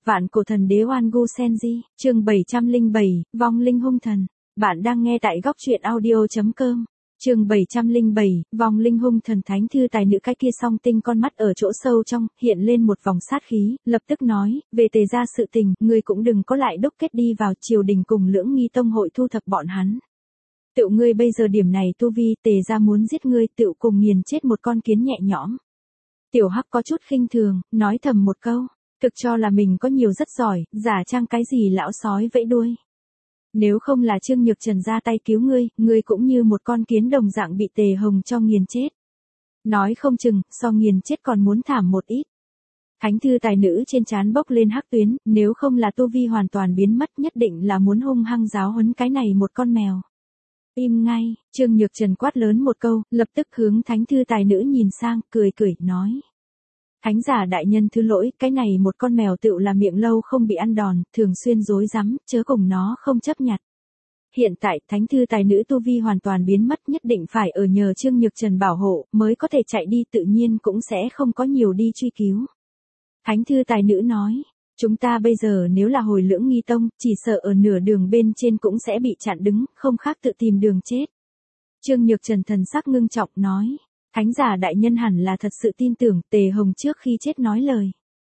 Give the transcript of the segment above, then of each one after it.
Vạn cổ thần đế Oan Gu Senji, chương 707, vong linh hung thần. Bạn đang nghe tại góc truyện audio.com. Chương 707, vong linh hung thần. Thánh thư tài nữ cái kia song tinh con mắt ở chỗ sâu trong, hiện lên một vòng sát khí, lập tức nói, về Tề gia sự tình, ngươi cũng đừng có lại đúc kết đi vào triều đình cùng Lưỡng Nghi tông hội thu thập bọn hắn. Tựu ngươi bây giờ điểm này tu vi, Tề gia muốn giết ngươi, tựu cùng nghiền chết một con kiến nhẹ nhõm. Tiểu Hắc có chút khinh thường, nói thầm một câu, thực cho là mình có nhiều rất giỏi, giả trang cái gì lão sói vẫy đuôi. Nếu không là Trương Nhược Trần ra tay cứu ngươi cũng như một con kiến đồng dạng bị Tề Hồng cho nghiền chết. Nói không chừng, so nghiền chết còn muốn thảm một ít. Thánh thư tài nữ trên trán bốc lên hắc tuyến, nếu không là tu vi hoàn toàn biến mất nhất định là muốn hung hăng giáo huấn cái này một con mèo. Im ngay, Trương Nhược Trần quát lớn một câu, lập tức hướng thánh thư tài nữ nhìn sang, cười nói. Thánh giả đại nhân thứ lỗi, cái này một con mèo tựu là miệng lâu không bị ăn đòn, thường xuyên dối rắm, chớ cùng nó không chấp nhặt. Hiện tại, thánh thư tài nữ tu vi hoàn toàn biến mất, nhất định phải ở nhờ Trương Nhược Trần bảo hộ, mới có thể chạy đi, tự nhiên cũng sẽ không có nhiều đi truy cứu. Thánh thư tài nữ nói, chúng ta bây giờ nếu là hồi Lưỡng Nghi tông, chỉ sợ ở nửa đường bên trên cũng sẽ bị chặn đứng, không khác tự tìm đường chết. Trương Nhược Trần thần sắc ngưng trọng nói. Thánh giả đại nhân hẳn là thật sự tin tưởng Tề Hồng trước khi chết nói lời.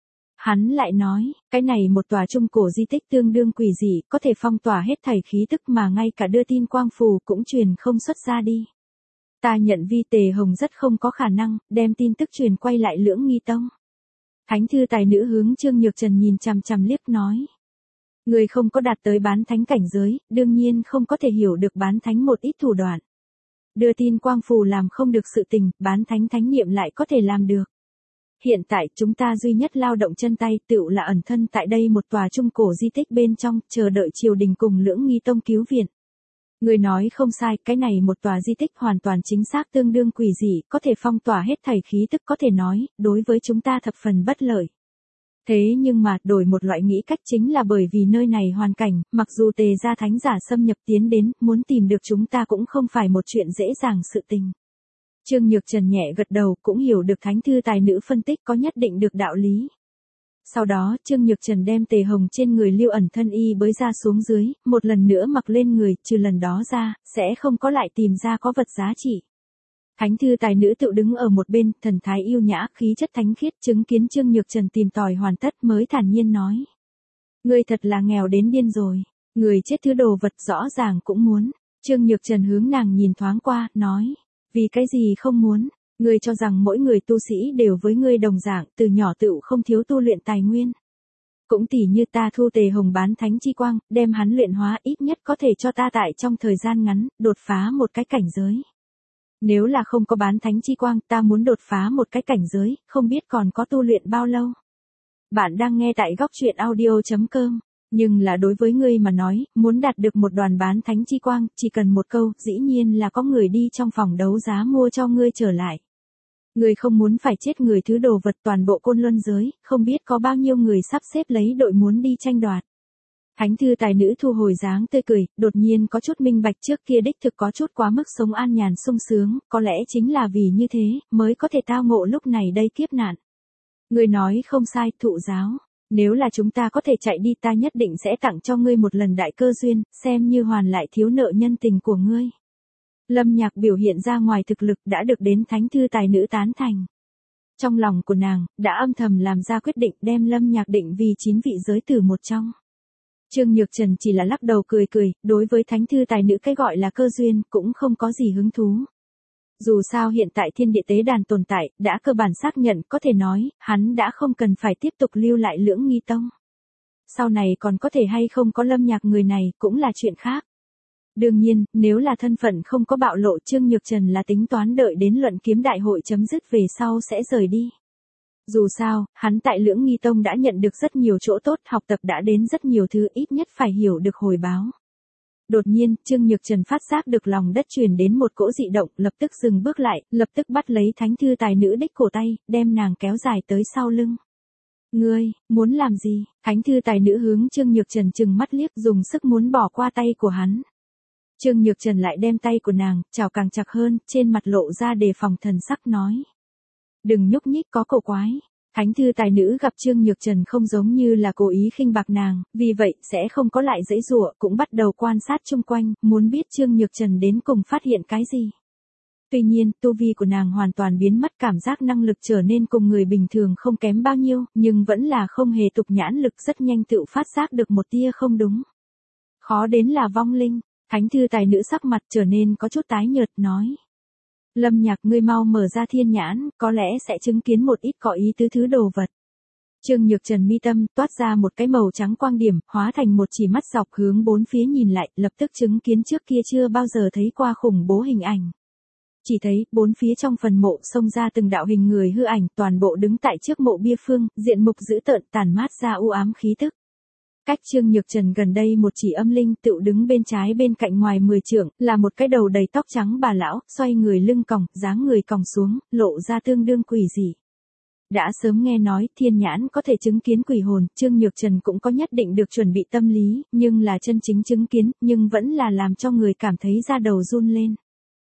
Hắn lại nói, cái này một tòa trung cổ di tích tương đương quỷ dị, có thể phong tỏa hết thảy khí tức mà ngay cả đưa tin quang phù cũng truyền không xuất ra đi. Ta nhận vi Tề Hồng rất không có khả năng, đem tin tức truyền quay lại Lưỡng Nghi tông. Thánh thư tài nữ hướng Trương Nhược Trần nhìn chằm liếc nói. Người không có đạt tới bán thánh cảnh giới, đương nhiên không có thể hiểu được bán thánh một ít thủ đoạn. Đưa tin quang phù làm không được sự tình, bán thánh thánh niệm lại có thể làm được. Hiện tại chúng ta duy nhất lao động chân tay tựu là ẩn thân tại đây một tòa trung cổ di tích bên trong, chờ đợi triều đình cùng Lưỡng Nghi tông cứu viện. Người nói không sai, cái này một tòa di tích hoàn toàn chính xác tương đương quỷ dị, có thể phong tỏa hết thảy khí tức, có thể nói, đối với chúng ta thập phần bất lợi. Thế nhưng mà, đổi một loại nghĩ cách chính là bởi vì nơi này hoàn cảnh, mặc dù Tề gia thánh giả xâm nhập tiến đến, muốn tìm được chúng ta cũng không phải một chuyện dễ dàng sự tình. Trương Nhược Trần nhẹ gật đầu, cũng hiểu được thánh thư tài nữ phân tích có nhất định được đạo lý. Sau đó, Trương Nhược Trần đem Tề Hồng trên người lưu ẩn thân y bới ra xuống dưới, một lần nữa mặc lên người, trừ lần đó ra, sẽ không có lại tìm ra có vật giá trị. Thánh thư tài nữ tự đứng ở một bên, thần thái yêu nhã, khí chất thánh khiết, chứng kiến Trương Nhược Trần tìm tòi hoàn tất mới thản nhiên nói. Ngươi thật là nghèo đến điên rồi, người chết thứ đồ vật rõ ràng cũng muốn. Trương Nhược Trần hướng nàng nhìn thoáng qua, nói, vì cái gì không muốn, ngươi cho rằng mỗi người tu sĩ đều với ngươi đồng dạng, từ nhỏ tựu không thiếu tu luyện tài nguyên. Cũng tỉ như ta thu Tề Hồng bán thánh chi quang, đem hắn luyện hóa ít nhất có thể cho ta tại trong thời gian ngắn, đột phá một cái cảnh giới. Nếu là không có bán thánh chi quang, ta muốn đột phá một cái cảnh giới, không biết còn có tu luyện bao lâu. Bạn đang nghe tại góc truyện audio.com, nhưng là đối với ngươi mà nói, muốn đạt được một đoàn bán thánh chi quang, chỉ cần một câu, dĩ nhiên là có người đi trong phòng đấu giá mua cho ngươi trở lại. Ngươi không muốn phải chết người thứ đồ vật toàn bộ Côn Luân giới, không biết có bao nhiêu người sắp xếp lấy đội muốn đi tranh đoạt. Thánh thư tài nữ thu hồi dáng tươi cười, đột nhiên có chút minh bạch trước kia đích thực có chút quá mức sống an nhàn sung sướng, có lẽ chính là vì như thế, mới có thể tao ngộ lúc này đây kiếp nạn. Người nói không sai, thụ giáo, nếu là chúng ta có thể chạy đi ta nhất định sẽ tặng cho ngươi một lần đại cơ duyên, xem như hoàn lại thiếu nợ nhân tình của ngươi. Lâm Nhạc biểu hiện ra ngoài thực lực đã được đến thánh thư tài nữ tán thành. Trong lòng của nàng, đã âm thầm làm ra quyết định đem Lâm Nhạc định vì 9 vị giới tử một trong. Trương Nhược Trần chỉ là lắc đầu cười, đối với thánh thư tài nữ cái gọi là cơ duyên, cũng không có gì hứng thú. Dù sao hiện tại thiên địa tế đàn tồn tại, đã cơ bản xác nhận, có thể nói, hắn đã không cần phải tiếp tục lưu lại Lưỡng Nghi tông. Sau này còn có thể hay không có Lâm Nhạc người này, cũng là chuyện khác. Đương nhiên, nếu là thân phận không có bạo lộ, Trương Nhược Trần là tính toán đợi đến luận kiếm đại hội chấm dứt về sau sẽ rời đi. Dù sao, hắn tại Lưỡng Nghi tông đã nhận được rất nhiều chỗ tốt, học tập đã đến rất nhiều thứ, ít nhất phải hiểu được hồi báo. Đột nhiên, Trương Nhược Trần phát giác được lòng đất truyền đến một cỗ dị động, lập tức dừng bước lại, lập tức bắt lấy thánh thư tài nữ đích cổ tay, đem nàng kéo dài tới sau lưng. Ngươi, muốn làm gì? Thánh thư tài nữ hướng Trương Nhược Trần trừng mắt liếc, dùng sức muốn bỏ qua tay của hắn. Trương Nhược Trần lại đem tay của nàng, chào càng chặt hơn, trên mặt lộ ra đề phòng thần sắc nói. Đừng nhúc nhích có cổ quái. Thánh thư tài nữ gặp Trương Nhược Trần không giống như là cố ý khinh bạc nàng, vì vậy sẽ không có lại giãy giụa, cũng bắt đầu quan sát chung quanh, muốn biết Trương Nhược Trần đến cùng phát hiện cái gì. Tuy nhiên, tu vi của nàng hoàn toàn biến mất, cảm giác năng lực trở nên cùng người bình thường không kém bao nhiêu, nhưng vẫn là không hề tục nhãn lực, rất nhanh tự phát giác được một tia không đúng. Khó đến là vong linh. Thánh thư tài nữ sắc mặt trở nên có chút tái nhợt, nói. Lâm Nhạc, ngươi mau mở ra thiên nhãn, có lẽ sẽ chứng kiến một ít có ý tứ thứ đồ vật. Trương Nhược Trần mi tâm toát ra một cái màu trắng quang điểm, hóa thành một chỉ mắt dọc hướng bốn phía nhìn lại, lập tức chứng kiến trước kia chưa bao giờ thấy qua khủng bố hình ảnh. Chỉ thấy, bốn phía trong phần mộ xông ra từng đạo hình người hư ảnh, toàn bộ đứng tại trước mộ bia phương, diện mục dữ tợn, tàn mát ra u ám khí tức. Cách Trương Nhược Trần gần đây một chỉ âm linh tựu đứng bên trái bên cạnh ngoài 10 trượng, là một cái đầu đầy tóc trắng bà lão, xoay người lưng còng, dáng người còng xuống, lộ ra tương đương quỷ dị. Đã sớm nghe nói thiên nhãn có thể chứng kiến quỷ hồn, Trương Nhược Trần cũng có nhất định được chuẩn bị tâm lý, nhưng là chân chính chứng kiến, nhưng vẫn là làm cho người cảm thấy da đầu run lên.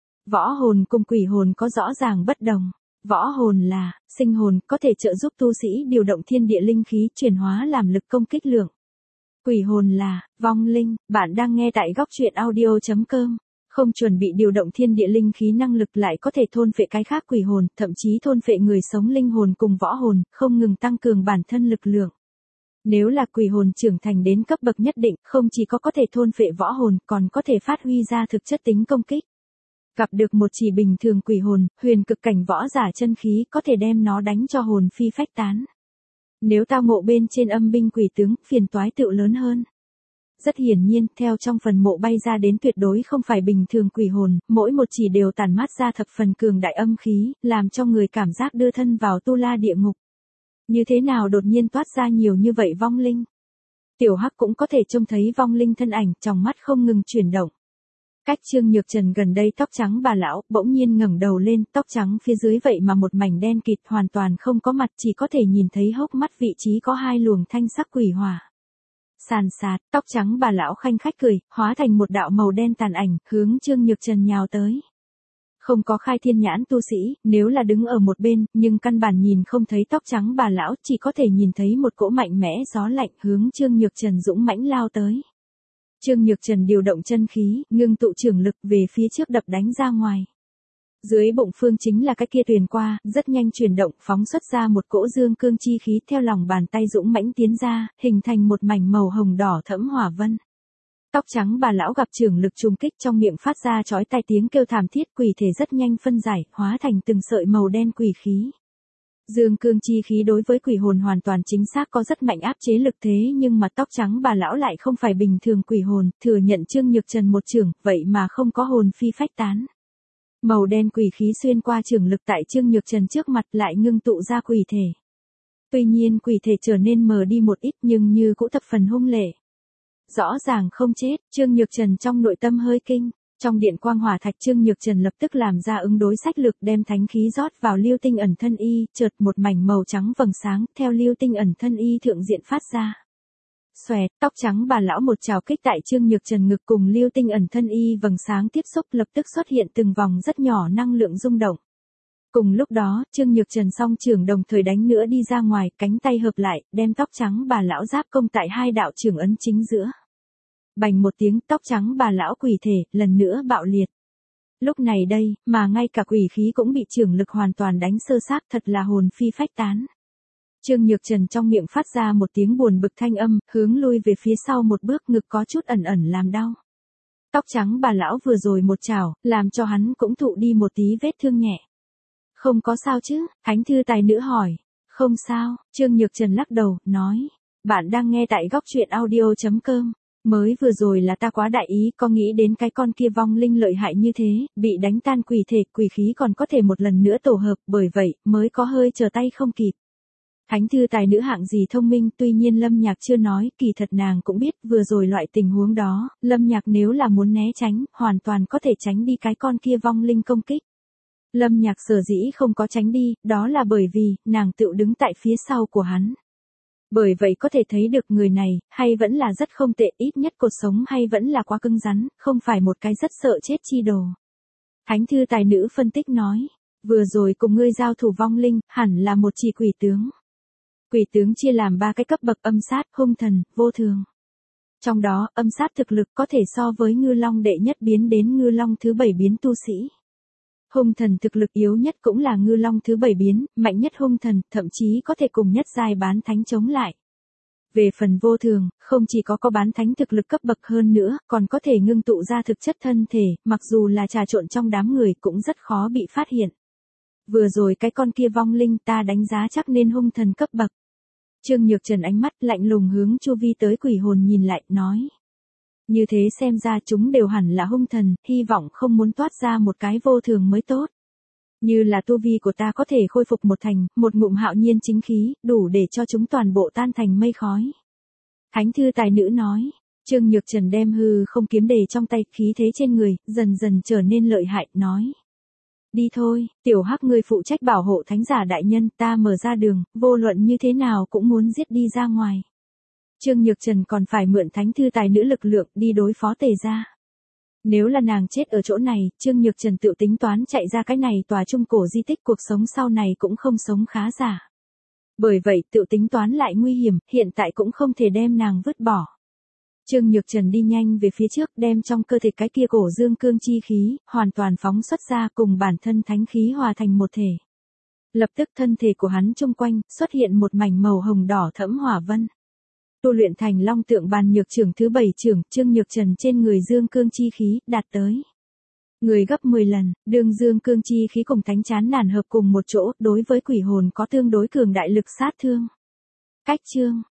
Võ hồn cùng quỷ hồn có rõ ràng bất đồng. Võ hồn là, sinh hồn, có thể trợ giúp tu sĩ điều động thiên địa linh khí, chuyển hóa làm lực công kích lượng. Quỷ hồn là, vong linh, bạn đang nghe tại góc truyện audio.com. Không chuẩn bị điều động thiên địa linh khí năng lực lại có thể thôn phệ cái khác quỷ hồn, thậm chí thôn phệ người sống linh hồn cùng võ hồn, không ngừng tăng cường bản thân lực lượng. Nếu là quỷ hồn trưởng thành đến cấp bậc nhất định, không chỉ có thể thôn phệ võ hồn, còn có thể phát huy ra thực chất tính công kích. Gặp được một chỉ bình thường quỷ hồn, huyền cực cảnh võ giả chân khí có thể đem nó đánh cho hồn phi phách tán. Nếu tao ngộ bên trên âm binh quỷ tướng, phiền toái tựu lớn hơn. Rất hiển nhiên, theo trong phần mộ bay ra đến tuyệt đối không phải bình thường quỷ hồn, mỗi một chỉ đều tản mát ra thập phần cường đại âm khí, làm cho người cảm giác đưa thân vào tu la địa ngục. Như thế nào đột nhiên toát ra nhiều như vậy vong linh? Tiểu Hắc cũng có thể trông thấy vong linh thân ảnh, trong mắt không ngừng chuyển động. Cách Trương Nhược Trần gần đây tóc trắng bà lão, bỗng nhiên ngẩng đầu lên, tóc trắng phía dưới vậy mà một mảnh đen kịt, hoàn toàn không có mặt, chỉ có thể nhìn thấy hốc mắt vị trí có hai luồng thanh sắc quỷ hỏa. Sàn sạt, tóc trắng bà lão khanh khách cười, hóa thành một đạo màu đen tàn ảnh, hướng Trương Nhược Trần nhào tới. Không có khai thiên nhãn tu sĩ, nếu là đứng ở một bên, nhưng căn bản nhìn không thấy tóc trắng bà lão, chỉ có thể nhìn thấy một cỗ mạnh mẽ gió lạnh hướng Trương Nhược Trần dũng mãnh lao tới. Trương Nhược Trần điều động chân khí, ngưng tụ trưởng lực về phía trước đập đánh ra ngoài. Dưới bụng phương chính là cái kia tuyền qua, rất nhanh chuyển động, phóng xuất ra một cỗ dương cương chi khí theo lòng bàn tay dũng mãnh tiến ra, hình thành một mảnh màu hồng đỏ thẫm hỏa vân. Tóc trắng bà lão gặp trưởng lực trùng kích, trong miệng phát ra chói tai tiếng kêu thảm thiết, quỷ thể rất nhanh phân giải, hóa thành từng sợi màu đen quỷ khí. Dương cương chi khí đối với quỷ hồn hoàn toàn chính xác có rất mạnh áp chế lực, thế nhưng mà tóc trắng bà lão lại không phải bình thường quỷ hồn, thừa nhận Trương Nhược Trần một chưởng, vậy mà không có hồn phi phách tán. Màu đen quỷ khí xuyên qua chưởng lực tại Trương Nhược Trần trước mặt lại ngưng tụ ra quỷ thể. Tuy nhiên quỷ thể trở nên mờ đi một ít, nhưng như cũ thập phần hung lệ. Rõ ràng không chết, Trương Nhược Trần trong nội tâm hơi kinh. Trong điện quang hỏa thạch, Trương Nhược Trần lập tức làm ra ứng đối sách lược, đem thánh khí rót vào lưu tinh ẩn thân y, chợt một mảnh màu trắng vầng sáng theo lưu tinh ẩn thân y thượng diện phát ra. Xoẹt, tóc trắng bà lão một trào kích tại Trương Nhược Trần ngực cùng lưu tinh ẩn thân y vầng sáng tiếp xúc, lập tức xuất hiện từng vòng rất nhỏ năng lượng rung động. Cùng lúc đó, Trương Nhược Trần song trưởng đồng thời đánh nữa đi ra ngoài, cánh tay hợp lại, đem tóc trắng bà lão giáp công tại hai đạo trưởng ấn chính giữa. Bành một tiếng, tóc trắng bà lão quỷ thể lần nữa bạo liệt. Lúc này đây, mà ngay cả quỷ khí cũng bị trưởng lực hoàn toàn đánh sơ xác, thật là hồn phi phách tán. Trương Nhược Trần trong miệng phát ra một tiếng buồn bực thanh âm, hướng lui về phía sau một bước, ngực có chút ẩn ẩn làm đau. Tóc trắng bà lão vừa rồi một chảo, làm cho hắn cũng thụ đi một tí vết thương nhẹ. Không có sao chứ? Thánh thư tài nữ hỏi. Không sao, Trương Nhược Trần lắc đầu, nói. Bạn đang nghe tại góc truyện audio.com. Mới vừa rồi là ta quá đại ý, có nghĩ đến cái con kia vong linh lợi hại như thế, bị đánh tan quỷ thể, quỷ khí còn có thể một lần nữa tổ hợp, bởi vậy, mới có hơi chờ tay không kịp. Thánh thư tài nữ hạng gì thông minh, tuy nhiên Lâm Nhạc chưa nói, kỳ thật nàng cũng biết, vừa rồi loại tình huống đó, Lâm Nhạc nếu là muốn né tránh, hoàn toàn có thể tránh đi cái con kia vong linh công kích. Lâm Nhạc sở dĩ không có tránh đi, đó là bởi vì, nàng tự đứng tại phía sau của hắn. Bởi vậy có thể thấy được người này, hay vẫn là rất không tệ, ít nhất cột sống hay vẫn là quá cứng rắn, không phải một cái rất sợ chết chi đồ. Thánh thư tài nữ phân tích nói, vừa rồi cùng ngươi giao thủ vong linh, hẳn là một chỉ quỷ tướng. Quỷ tướng chia làm 3 cái cấp bậc: âm sát, hung thần, vô thường. Trong đó, âm sát thực lực có thể so với ngư long đệ nhất biến đến ngư long thứ 7 biến tu sĩ. Hung thần thực lực yếu nhất cũng là ngư long thứ 7 biến, mạnh nhất hung thần, thậm chí có thể cùng nhất giai bán thánh chống lại. Về phần vô thường, không chỉ có bán thánh thực lực cấp bậc hơn nữa, còn có thể ngưng tụ ra thực chất thân thể, mặc dù là trà trộn trong đám người cũng rất khó bị phát hiện. Vừa rồi cái con kia vong linh ta đánh giá chắc nên hung thần cấp bậc. Trương Nhược Trần ánh mắt lạnh lùng hướng chu vi tới quỷ hồn nhìn lại, nói. Như thế xem ra chúng đều hẳn là hung thần, hy vọng không muốn toát ra một cái vô thường mới tốt. Như là tu vi của ta có thể khôi phục một ngụm hạo nhiên chính khí, đủ để cho chúng toàn bộ tan thành mây khói. Thánh thư tài nữ nói. Trương Nhược Trần đem hư không kiếm đề trong tay, khí thế trên người, dần dần trở nên lợi hại, nói. Đi thôi, tiểu hắc ngươi phụ trách bảo hộ thánh giả đại nhân, ta mở ra đường, vô luận như thế nào cũng muốn giết đi ra ngoài. Trương Nhược Trần còn phải mượn thánh thư tài nữ lực lượng đi đối phó Tề gia. Nếu là nàng chết ở chỗ này, Trương Nhược Trần tự tính toán chạy ra cái này tòa trung cổ di tích, cuộc sống sau này cũng không sống khá giả. Bởi vậy tự tính toán lại nguy hiểm, hiện tại cũng không thể đem nàng vứt bỏ. Trương Nhược Trần đi nhanh về phía trước, đem trong cơ thể cái kia cổ dương cương chi khí, hoàn toàn phóng xuất ra, cùng bản thân thánh khí hòa thành một thể. Lập tức thân thể của hắn chung quanh, xuất hiện một mảnh màu hồng đỏ thẫm hỏa vân. Tu luyện thành long tượng bàn nhược trưởng thứ 7 trưởng, Trương Nhược Trần trên người dương cương chi khí, đạt tới người gấp 10 lần, đường dương cương chi khí cùng thánh chán nản hợp cùng một chỗ, đối với quỷ hồn có tương đối cường đại lực sát thương. Cách chương